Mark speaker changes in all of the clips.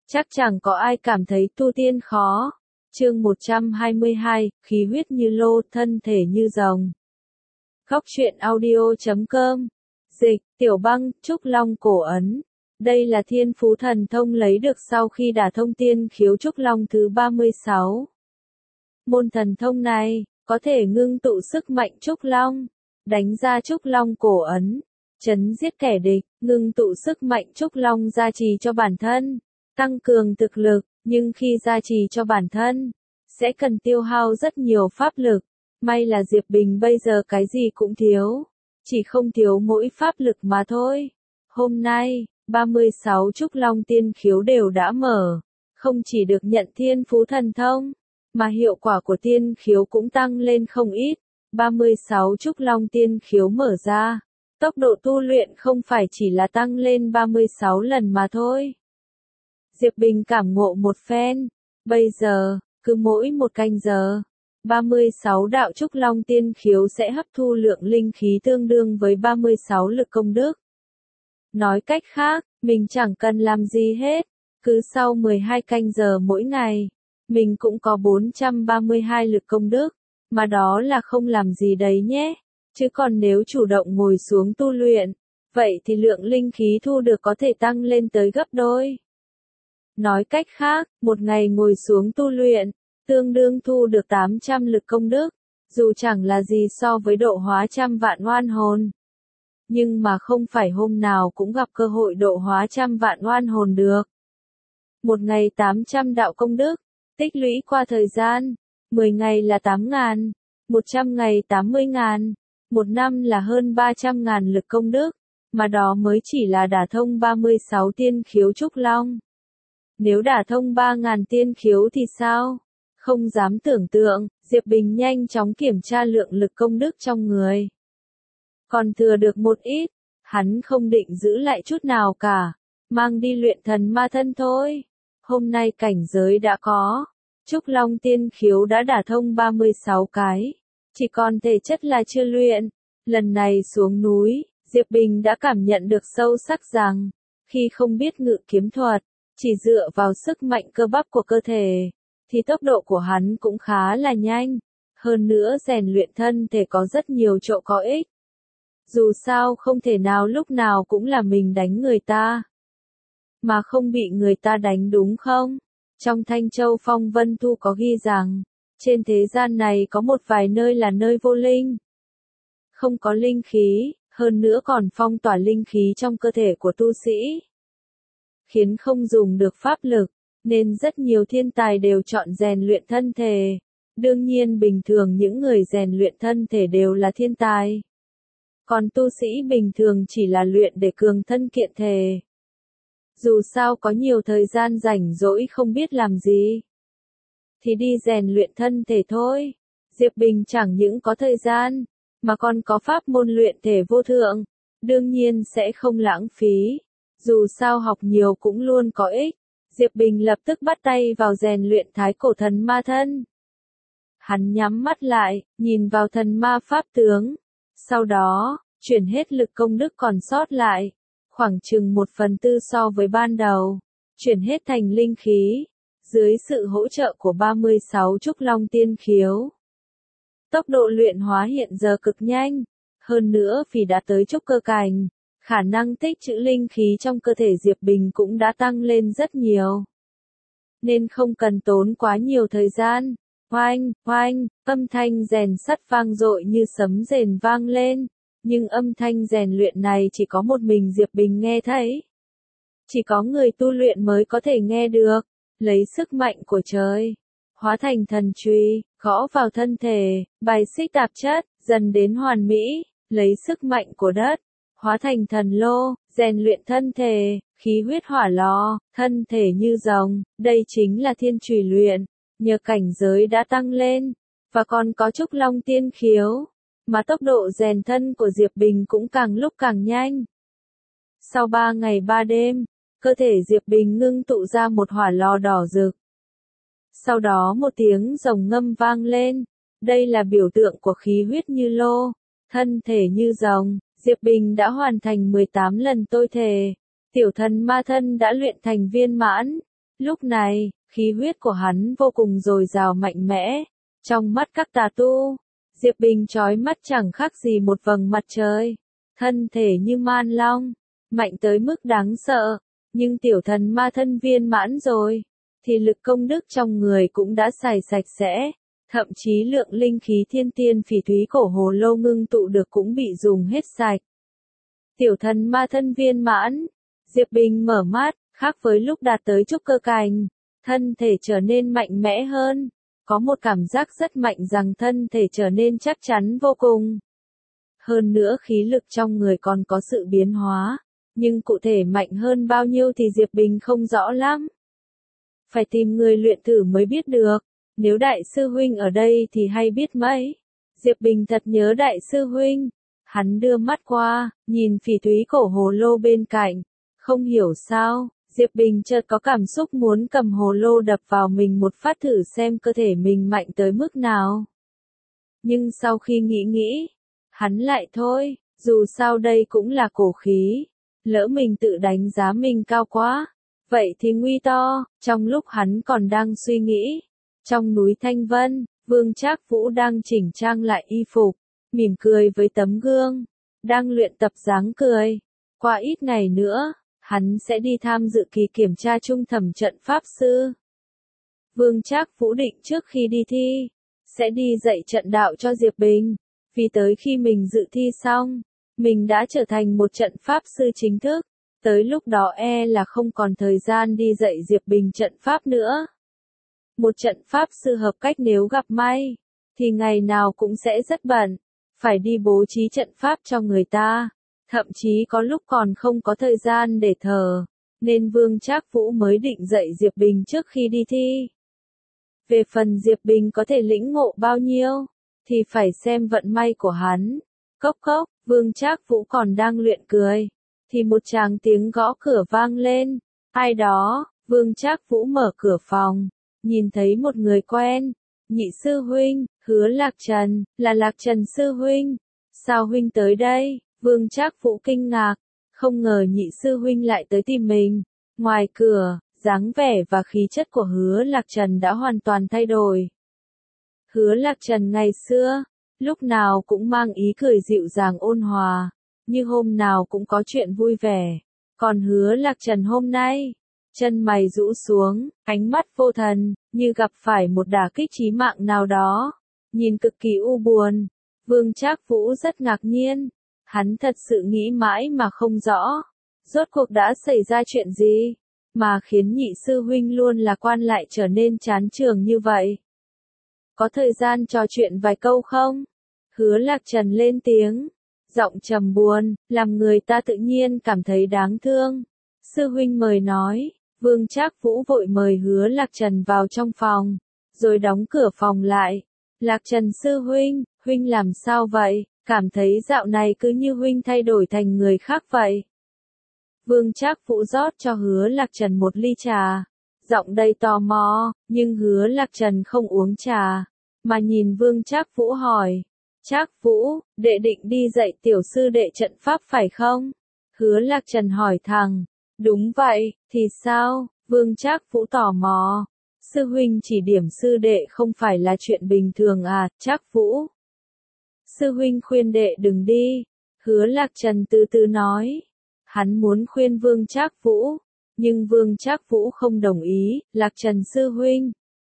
Speaker 1: Chắc chẳng có ai cảm thấy tu tiên khó. Chương 122, khí huyết như lô, thân thể như rồng. Góc truyện audio.com. Dịch, Tiểu Băng, Trúc Long cổ ấn. Đây là thiên phú thần thông lấy được sau khi đả thông tiên khiếu Trúc Long thứ 36. Môn thần thông này, có thể ngưng tụ sức mạnh Trúc Long, đánh ra Trúc Long cổ ấn, chấn giết kẻ địch, ngưng tụ sức mạnh Trúc Long gia trì cho bản thân, tăng cường thực lực, nhưng khi gia trì cho bản thân, sẽ cần tiêu hao rất nhiều pháp lực. May là Diệp Bình bây giờ cái gì cũng thiếu, chỉ không thiếu mỗi pháp lực mà thôi. Hôm nay, 36 Trúc Long tiên khiếu đều đã mở, không chỉ được nhận thiên phú thần thông, mà hiệu quả của tiên khiếu cũng tăng lên không ít. 36 Trúc Long tiên khiếu mở ra, tốc độ tu luyện không phải chỉ là tăng lên 36 lần mà thôi. Diệp Bình cảm ngộ một phen, bây giờ, cứ mỗi một canh giờ, 36 đạo Trúc Long tiên khiếu sẽ hấp thu lượng linh khí tương đương với 36 lực công đức. Nói cách khác, mình chẳng cần làm gì hết, cứ sau 12 canh giờ mỗi ngày, mình cũng có 432 lực công đức, mà đó là không làm gì đấy nhé. Chứ còn nếu chủ động ngồi xuống tu luyện, vậy thì lượng linh khí thu được có thể tăng lên tới gấp đôi. Nói cách khác, một ngày ngồi xuống tu luyện, tương đương thu được 800 lực công đức, dù chẳng là gì so với độ hóa trăm vạn oan hồn. Nhưng mà không phải hôm nào cũng gặp cơ hội độ hóa trăm vạn oan hồn được. Một ngày 800 đạo công đức, tích lũy qua thời gian, 10 ngày là 8.000, 100 ngày 80.000, một năm là hơn 300.000 lực công đức, mà đó mới chỉ là đả thông 36 tiên khiếu Trúc Long. Nếu đả thông 3.000 tiên khiếu thì sao? Không dám tưởng tượng. Diệp Bình nhanh chóng kiểm tra lượng lực công đức trong người. Còn thừa được một ít, hắn không định giữ lại chút nào cả, mang đi luyện thần ma thân thôi. Hôm nay cảnh giới đã có, Trúc Long tiên khiếu đã đả thông 36 cái, chỉ còn thể chất là chưa luyện. Lần này xuống núi, Diệp Bình đã cảm nhận được sâu sắc rằng, khi không biết ngự kiếm thuật, chỉ dựa vào sức mạnh cơ bắp của cơ thể, thì tốc độ của hắn cũng khá là nhanh. Hơn nữa rèn luyện thân thể có rất nhiều chỗ có ích. Dù sao không thể nào lúc nào cũng là mình đánh người ta, mà không bị người ta đánh đúng không? Trong Thanh Châu Phong Vân Thu có ghi rằng, trên thế gian này có một vài nơi là nơi vô linh, không có linh khí, hơn nữa còn phong tỏa linh khí trong cơ thể của tu sĩ, khiến không dùng được pháp lực, nên rất nhiều thiên tài đều chọn rèn luyện thân thể. Đương nhiên bình thường những người rèn luyện thân thể đều là thiên tài. Còn tu sĩ bình thường chỉ là luyện để cường thân kiện thể. Dù sao có nhiều thời gian rảnh rỗi không biết làm gì, thì đi rèn luyện thân thể thôi. Diệp Bình chẳng những có thời gian, mà còn có pháp môn luyện thể vô thượng, đương nhiên sẽ không lãng phí. Dù sao học nhiều cũng luôn có ích. Diệp Bình lập tức bắt tay vào rèn luyện thái cổ thần ma thân. Hắn nhắm mắt lại, nhìn vào thần ma pháp tướng. Sau đó, chuyển hết lực công đức còn sót lại, khoảng chừng 1/4 so với ban đầu, chuyển hết thành linh khí, dưới sự hỗ trợ của 36 Trúc Long tiên khiếu. Tốc độ luyện hóa hiện giờ cực nhanh, hơn nữa vì đã tới trúc cơ cảnh, khả năng tích trữ linh khí trong cơ thể Diệp Bình cũng đã tăng lên rất nhiều. Nên không cần tốn quá nhiều thời gian. Oanh, oanh, âm thanh rèn sắt vang dội như sấm rền vang lên, nhưng âm thanh rèn luyện này chỉ có một mình Diệp Bình nghe thấy. Chỉ có người tu luyện mới có thể nghe được, lấy sức mạnh của trời, hóa thành thần chùy, gõ vào thân thể, bài xích tạp chất, dần đến hoàn mỹ, lấy sức mạnh của đất, hóa thành thần lô, rèn luyện thân thể, khí huyết hỏa lò, thân thể như rồng, đây chính là thiên chùy luyện. Nhờ cảnh giới đã tăng lên, và còn có Trúc Long tiên khiếu, mà tốc độ rèn thân của Diệp Bình cũng càng lúc càng nhanh. Sau 3 ngày 3 đêm, cơ thể Diệp Bình ngưng tụ ra một hỏa lò đỏ rực. Sau đó một tiếng rồng ngâm vang lên, đây là biểu tượng của khí huyết như lô, thân thể như rồng. Diệp Bình đã hoàn thành 18 lần tôi thể, tiểu thần ma thân đã luyện thành viên mãn. Lúc này, khí huyết của hắn vô cùng dồi dào mạnh mẽ. Trong mắt các tà tu, Diệp Bình chói mắt chẳng khác gì một vầng mặt trời. Thân thể như man long, mạnh tới mức đáng sợ. Nhưng tiểu thần ma thân viên mãn rồi, thì lực công đức trong người cũng đã xài sạch sẽ. Thậm chí lượng linh khí thiên tiên phỉ thúy cổ hồ lô ngưng tụ được cũng bị dùng hết sạch. Tiểu thần ma thân viên mãn, Diệp Bình mở mắt, khác với lúc đạt tới trúc cơ cảnh, thân thể trở nên mạnh mẽ hơn, có một cảm giác rất mạnh rằng thân thể trở nên chắc chắn vô cùng. Hơn nữa khí lực trong người còn có sự biến hóa, nhưng cụ thể mạnh hơn bao nhiêu thì Diệp Bình không rõ lắm. Phải tìm người luyện thử mới biết được, nếu đại sư huynh ở đây thì hay biết mấy. Diệp Bình thật nhớ đại sư huynh. Hắn đưa mắt qua, nhìn phỉ thúy cổ hồ lô bên cạnh. Không hiểu sao, Diệp Bình chợt có cảm xúc muốn cầm hồ lô đập vào mình một phát thử xem cơ thể mình mạnh tới mức nào. Nhưng sau khi nghĩ, hắn lại thôi, dù sao đây cũng là cổ khí. Lỡ mình tự đánh giá mình cao quá, vậy thì nguy to. Trong lúc hắn còn đang suy nghĩ, trong núi Thanh Vân, Vương Trác Vũ đang chỉnh trang lại y phục, mỉm cười với tấm gương, đang luyện tập dáng cười. Qua ít ngày nữa, hắn sẽ đi tham dự kỳ kiểm tra trung thẩm trận pháp sư. Vương Trác Vũ định trước khi đi thi, sẽ đi dạy trận đạo cho Diệp Bình, vì tới khi mình dự thi xong, mình đã trở thành một trận pháp sư chính thức, tới lúc đó là không còn thời gian đi dạy Diệp Bình trận pháp nữa. Một trận pháp sư hợp cách nếu gặp may, thì ngày nào cũng sẽ rất bận, phải đi bố trí trận pháp cho người ta, thậm chí có lúc còn không có thời gian để thờ, nên Vương Trác Vũ mới định dạy Diệp Bình trước khi đi thi. Về phần Diệp Bình có thể lĩnh ngộ bao nhiêu, thì phải xem vận may của hắn. Cốc cốc, Vương Trác Vũ còn đang luyện cười, thì một tràng tiếng gõ cửa vang lên. Ai đó? Vương Trác Vũ mở cửa phòng, nhìn thấy một người quen. Nhị sư huynh, Hứa Lạc Trần, là Lạc Trần sư huynh. Sao huynh tới đây? Vương Trác Vũ kinh ngạc, không ngờ nhị sư huynh lại tới tìm mình. Ngoài cửa, dáng vẻ và khí chất của Hứa Lạc Trần đã hoàn toàn thay đổi. Hứa Lạc Trần ngày xưa, lúc nào cũng mang ý cười dịu dàng ôn hòa, như hôm nào cũng có chuyện vui vẻ. Còn Hứa Lạc Trần hôm nay, chân mày rũ xuống, ánh mắt vô thần, như gặp phải một đả kích chí mạng nào đó, nhìn cực kỳ u buồn. Vương Trác Vũ rất ngạc nhiên, hắn thật sự nghĩ mãi mà không rõ, rốt cuộc đã xảy ra chuyện gì, mà khiến nhị sư huynh luôn lạc quan lại trở nên chán chường như vậy. Có thời gian trò chuyện vài câu không? Hứa Lạc Trần lên tiếng, giọng trầm buồn, làm người ta tự nhiên cảm thấy đáng thương. Sư huynh mời nói. Vương Trác Vũ vội mời Hứa Lạc Trần vào trong phòng, rồi đóng cửa phòng lại. Lạc Trần sư huynh, huynh làm sao vậy? Cảm thấy dạo này cứ như huynh thay đổi thành người khác vậy. Vương Trác Vũ rót cho Hứa Lạc Trần một ly trà, giọng đầy tò mò, nhưng Hứa Lạc Trần không uống trà, mà nhìn Vương Trác Vũ hỏi. Trác Vũ, đệ định đi dạy tiểu sư đệ trận pháp phải không? Hứa Lạc Trần hỏi thẳng. Đúng vậy, thì sao? Vương Trác Vũ tò mò. Sư huynh chỉ điểm sư đệ không phải là chuyện bình thường à, Trác Vũ? Sư huynh khuyên đệ đừng đi. Hứa Lạc Trần từ từ nói. Hắn muốn khuyên Vương Trác Vũ, nhưng Vương Trác Vũ không đồng ý. Lạc Trần sư huynh,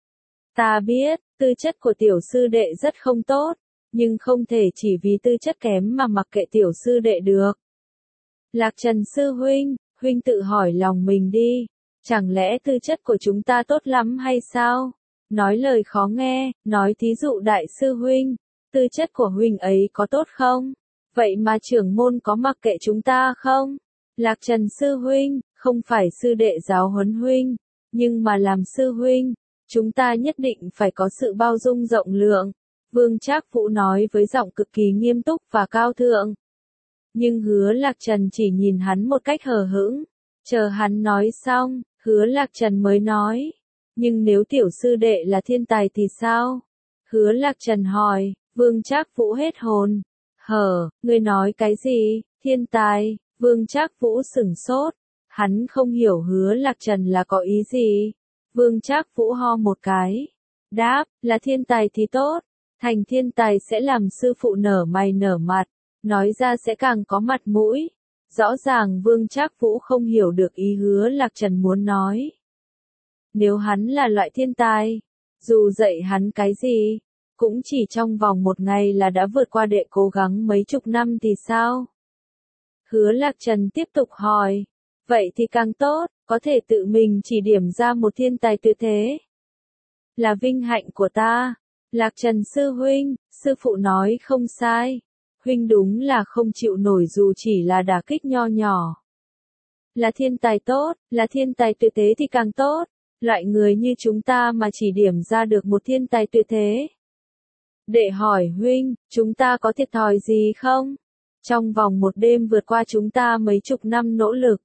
Speaker 1: ta biết, tư chất của tiểu sư đệ rất không tốt, nhưng không thể chỉ vì tư chất kém mà mặc kệ tiểu sư đệ được. Lạc Trần sư huynh, huynh tự hỏi lòng mình đi, chẳng lẽ tư chất của chúng ta tốt lắm hay sao? Nói lời khó nghe, nói thí dụ đại sư huynh, tư chất của huynh ấy có tốt không? Vậy mà trưởng môn có mặc kệ chúng ta không? Lạc Trần sư huynh, không phải sư đệ giáo huấn huynh, nhưng mà làm sư huynh, chúng ta nhất định phải có sự bao dung rộng lượng. Vương Trác Vũ nói với giọng cực kỳ nghiêm túc và cao thượng. Nhưng Hứa Lạc Trần chỉ nhìn hắn một cách hờ hững, chờ hắn nói xong, Hứa Lạc Trần mới nói. Nhưng nếu tiểu sư đệ là thiên tài thì sao? Hứa Lạc Trần hỏi. Vương Trác Vũ hết hồn. Ngươi nói cái gì? Thiên tài? Vương Trác Vũ sửng sốt. Hắn không hiểu Hứa Lạc Trần là có ý gì. Vương Trác Vũ ho một cái. Đáp, là thiên tài thì tốt. Thành thiên tài sẽ làm sư phụ nở mày nở mặt. Nói ra sẽ càng có mặt mũi. Rõ ràng Vương Trác Vũ không hiểu được ý Hứa Lạc Trần muốn nói. Nếu hắn là loại thiên tài, dù dạy hắn cái gì, cũng chỉ trong vòng một ngày là đã vượt qua đệ cố gắng mấy chục năm thì sao? Hứa Lạc Trần tiếp tục hỏi. Vậy thì càng tốt, có thể tự mình chỉ điểm ra một thiên tài tuyệt thế. Là vinh hạnh của ta. Lạc Trần sư huynh, sư phụ nói không sai. Huynh đúng là không chịu nổi dù chỉ là đả kích nho nhỏ. Là thiên tài tốt, là thiên tài tuyệt thế thì càng tốt. Loại người như chúng ta mà chỉ điểm ra được một thiên tài tuyệt thế. Đệ hỏi huynh, chúng ta có thiệt thòi gì không? Trong vòng một đêm vượt qua chúng ta mấy chục năm nỗ lực.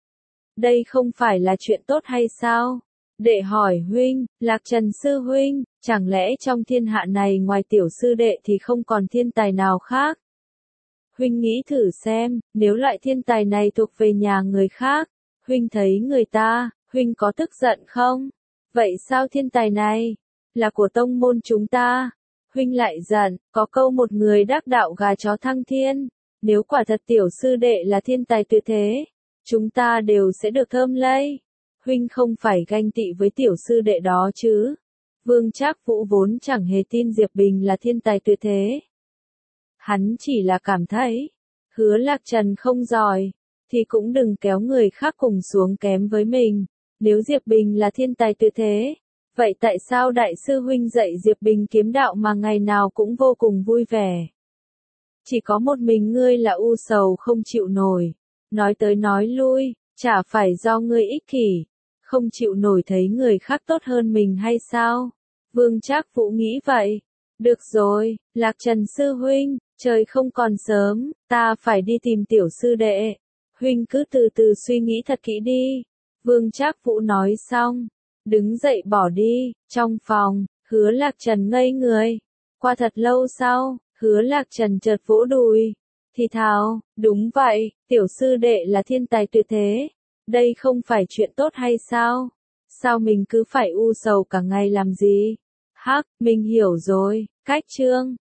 Speaker 1: Đây không phải là chuyện tốt hay sao? Đệ hỏi huynh, Lạc Trần sư huynh, chẳng lẽ trong thiên hạ này ngoài tiểu sư đệ thì không còn thiên tài nào khác? Huynh nghĩ thử xem, nếu loại thiên tài này thuộc về nhà người khác, huynh thấy người ta, huynh có tức giận không? Vậy sao thiên tài này là của tông môn chúng ta? Huynh lại giận, có câu một người đắc đạo gà chó thăng thiên, nếu quả thật tiểu sư đệ là thiên tài tuyệt thế, chúng ta đều sẽ được thơm lây. Huynh không phải ganh tị với tiểu sư đệ đó chứ? Vương Trác Vũ vốn chẳng hề tin Diệp Bình là thiên tài tuyệt thế. Hắn chỉ là cảm thấy, Hứa Lạc Trần không giỏi, thì cũng đừng kéo người khác cùng xuống kém với mình. Nếu Diệp Bình là thiên tài tuyệt thế, vậy tại sao đại sư huynh dạy Diệp Bình kiếm đạo mà ngày nào cũng vô cùng vui vẻ? Chỉ có một mình ngươi là u sầu không chịu nổi. Nói tới nói lui, chả phải do ngươi ích kỷ, không chịu nổi thấy người khác tốt hơn mình hay sao? Vương Trác Vũ nghĩ vậy. Được rồi, Lạc Trần sư huynh, trời không còn sớm, ta phải đi tìm tiểu sư đệ. Huynh cứ từ từ suy nghĩ thật kỹ đi. Vương Trác Vũ nói xong, đứng dậy bỏ đi. Trong phòng, Hứa Lạc Trần ngây người. Qua thật lâu sau, Hứa Lạc Trần chợt vỗ đùi, thì thào, đúng vậy, tiểu sư đệ là thiên tài tuyệt thế. Đây không phải chuyện tốt hay sao? Sao mình cứ phải u sầu cả ngày làm gì? Hắc, mình hiểu rồi. Cách chương